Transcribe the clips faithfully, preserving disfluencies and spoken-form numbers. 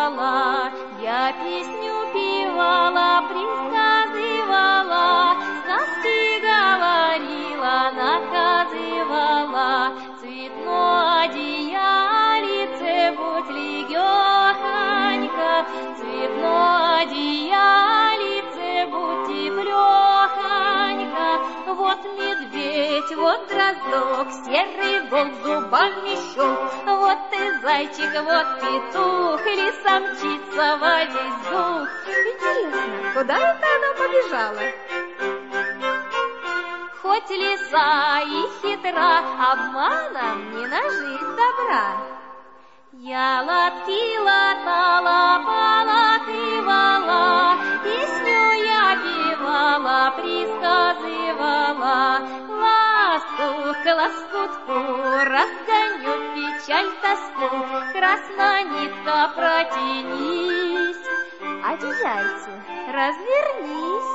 приказывала, я песню певала, приказывала, сказки говорила, наказывала, цветное одеялице будь легехонько, цветное одеялице будь теплехонько. Вот медведь, вот дроздок, серый волк зубами щелк, вот ты зайчик, вот петух, лиса мчится во весь дух. Интересно, куда это она побежала? Хоть лиса и хитра, обманом не нажить добра. Я лотки латала, полатывала, песню я певала, присказывала. Ласту к лоскутку разгоню печаль, тоску, красная нитка, протянись, одеяльце, развернись.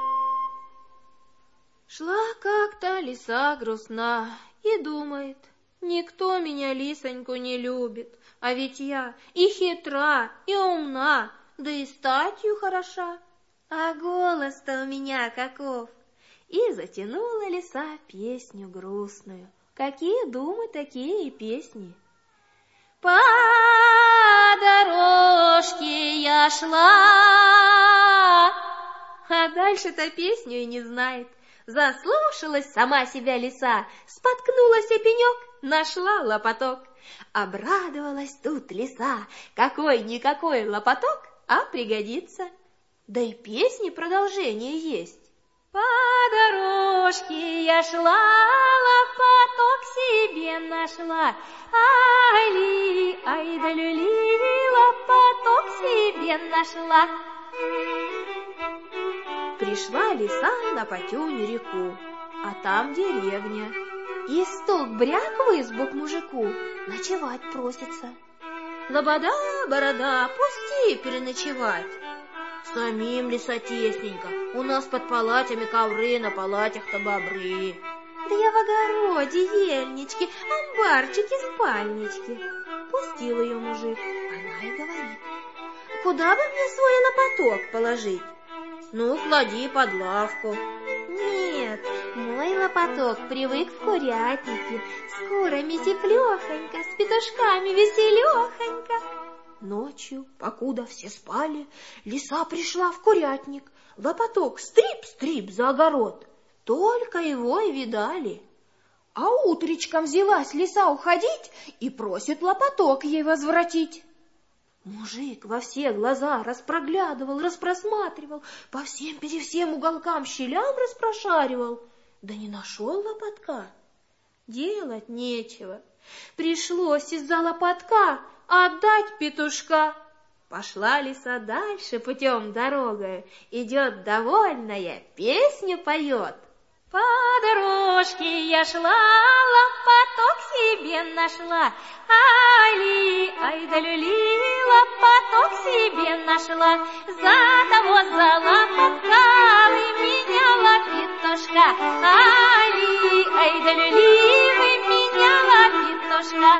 Шла как-то лиса грустна и думает: никто меня, лисоньку, не любит, а ведь я и хитра, и умна, да и статью хороша. А голос-то у меня каков! И затянула лиса песню грустную. Какие думы, такие и песни. По дорожке я шла, а дальше-то песню и не знает. Заслушалась сама себя лиса, споткнулась о пенек, нашла лопоток. Обрадовалась тут лиса, какой-никакой лопоток, а пригодится. Да и песни продолжение есть. По дорожке я шла, лопоток себе нашла. Ай-ли, ай-да-люли, лопоток себе нашла. Пришла лиса на Потюнь реку, а там деревня. И стук-бряк в избу к мужику, ночевать просится. Лобода, борода, пусти переночевать. Самим лиса тесненько, у нас под палатями ковры, на палатях-то бобры. Да я в огороде, ельнички, амбарчики, спальнички. Пустил ее мужик, она и говорит: куда бы мне свой лопоток положить? Ну, клади под лавку. Нет, мой лопоток привык в курятнике, с курами теплехонько, с петушками веселехонько. Ночью, покуда все спали, лиса пришла в курятник. Лопоток стрип-стрип за огород, только его и видали. А утречком взялась лиса уходить и просит лопоток ей возвратить. Мужик во все глаза распроглядывал, распросматривал, по всем-пересем уголкам щелям распрошаривал, да не нашел лопотка. Делать нечего, пришлось из-за лопотка отдать петушка. Пошла лиса дальше путем дорогой, идет довольная, песню поет. По дорожке я шла, лопоток себе нашла. Ай-ли, ай-да-люли, лопоток себе нашла. За того залопоткала меняла петушка. Ай-ли, ай-да-люли, вы меняла петушка.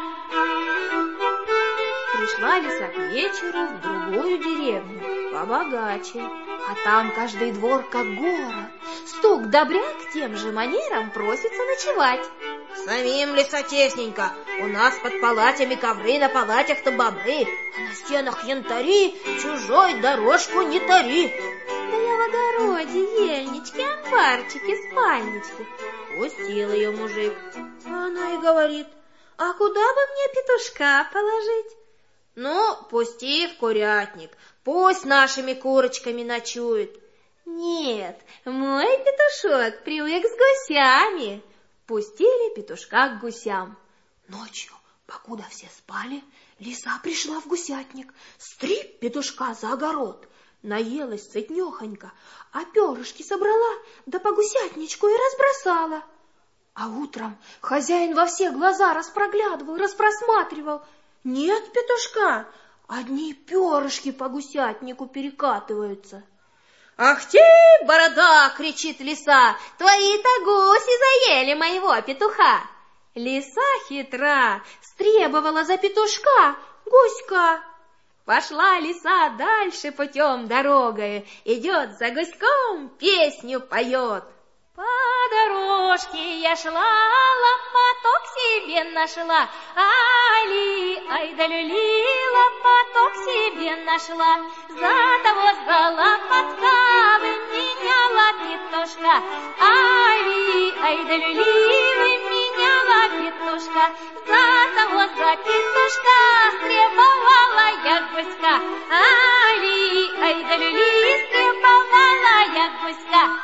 Пришла лиса к вечеру в другую деревню, побогаче, а там каждый двор как город. Стук-добряк тем же манером просится ночевать. Самим лиса тесненько, у нас под палатями ковры, на палатях-то бобры, а на стенах янтари, чужой дорожку не тари. Да я в огороде, ельнички, амбарчики, спальнички. Пустил ее мужик. Она и говорит: а куда бы мне петушка положить? Ну, пусти в курятник, пусть нашими курочками ночует. Нет, мой петушок привык с гусями. Пустили петушка к гусям. Ночью, покуда все спали, лиса пришла в гусятник, стрип петушка за огород. Наелась сытнехонько, а перышки собрала, да по гусятничку и разбросала. А утром хозяин во все глаза распроглядывал, распросматривал. Нет петушка, одни перышки по гусятнику перекатываются. «Ах ты, борода!» — кричит лиса, «твои-то гуси заели моего петуха!» Лиса хитра, стребовала за петушка гуська. Пошла лиса дальше путем дорогой, идет за гуськом, песню поет. По дорожке я шла, лопаток себе нашла, али, ай да люли, лопаток себе нашла. За того за лопатка выменяла петушка, али, ай да люли, выменяла петушка. За того за петушка стребовала я гуська, али, ай да люли, стребовала я гуська.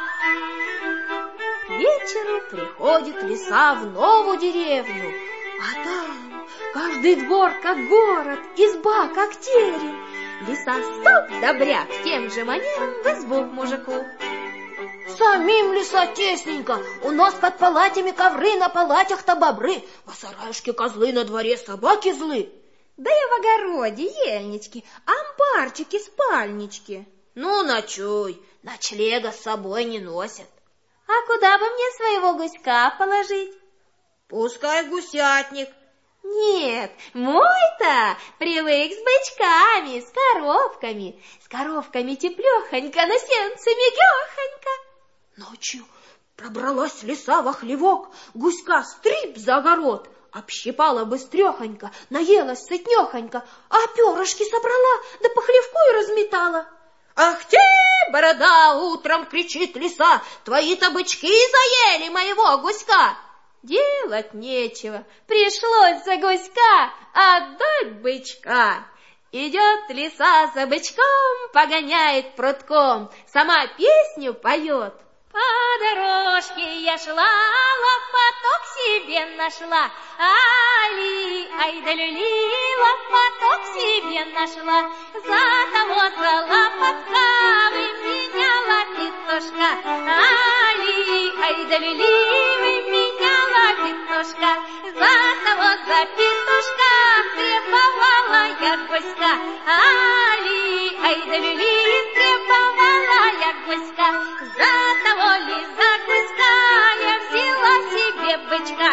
К вечеру приходит лиса в новую деревню, а там каждый двор как город, изба как терем. Лиса стук добряк тем же манером в избу к мужику. Самим лиса тесненько, у нас под палатями ковры, на палатях-то бобры, а сараюшки козлы, на дворе собаки злы. Да и в огороде ельнички, амбарчики, спальнички. Ну, ночуй, ночлега с собой не носят. А куда бы мне своего гуська положить? Пускай гусятник. Нет, мой-то привык с бычками, с коровками. С коровками теплехонько, на сенце мягехонько. Ночью пробралась лиса во хлевок, гуська стрип за огород, общипала быстрехонько, наелась сытнехонько, а перышки собрала, да по хлевку и разметала. «Ах ты, борода!» — утром кричит лиса, «твои-то бычки заели моего гуська!» Делать нечего, пришлось за гуська отдать бычка. Идет лиса за бычком, погоняет прутком, сама песню поет. По дорожке я шла, лопаток себе нашла, али, ай да люли, лопаток себе нашла. За того за лопатка выменяла петушка, али, ай да люли, выменяла петушка. За того за петушка требовала я гуська, али, ай да люли, требовала я гуська. За того ли за гуська я взяла себе бычка,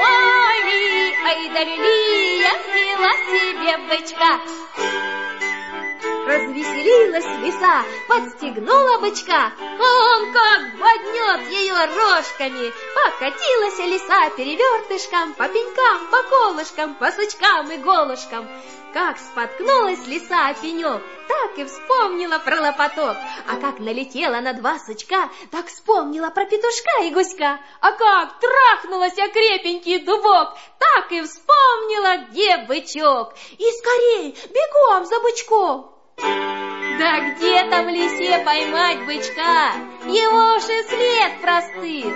ой, ай да люли, я взяла себе бычка. Развеселилась лиса, подстегнула бычка, он как боднет ее рожками. Покатилась лиса перевертышком, по пенькам, по колышкам, по сучкам и голышкам. Как споткнулась лиса о пенек, так и вспомнила про лопаток. А как налетела на два сучка, так вспомнила про петушка и гуська. А как трахнулась о крепенький дубок, так и вспомнила, где бычок. И скорей, бегом за бычком. Да где там лисе поймать бычка? Его уж и след простыл.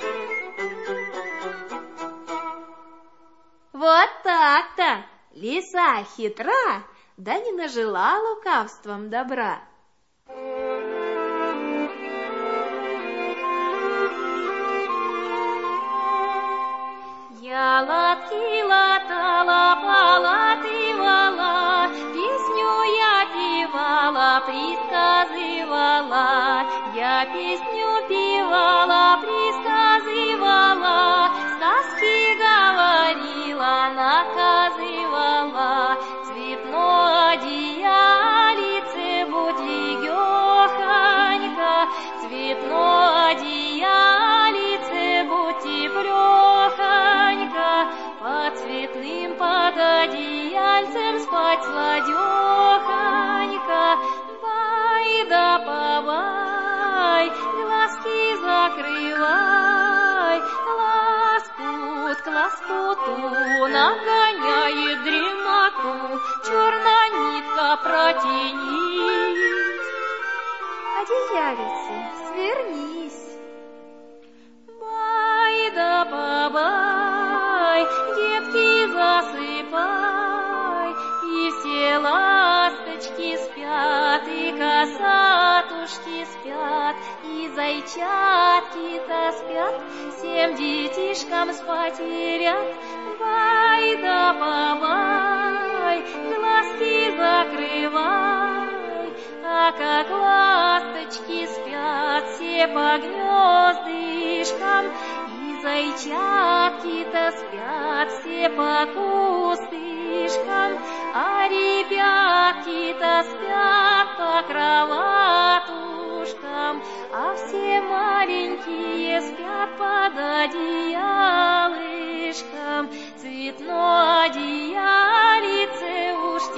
Вот так-то. Лиса хитра, да не нажила лукавством добра. Я лапки латала, полатывала, песню я певала, предсказывала. Я песню певала, предсказывала, сказки говорила, наказывала. Цветное одеялице будь легехонько, цветное одеялице будь теплехонько, под цветным под одеяльцем спать сладехонько. Бай да побай, глазки закрывай, лоскут к лоскуту нагоняет дремоту, черная нитка протянись, одеялице свернись. Бай да побай, детки засыпай, и все ласточки спят, и косатушки спят, и зайчатки-то спят, всем детишкам спать велят. Бай да побай, глазки закрывай, а как ласточки спят все по гнездышкам, и маленькие-то спят по кроватушкам, а все маленькие спят под одеялышком. Цветное одеялице уж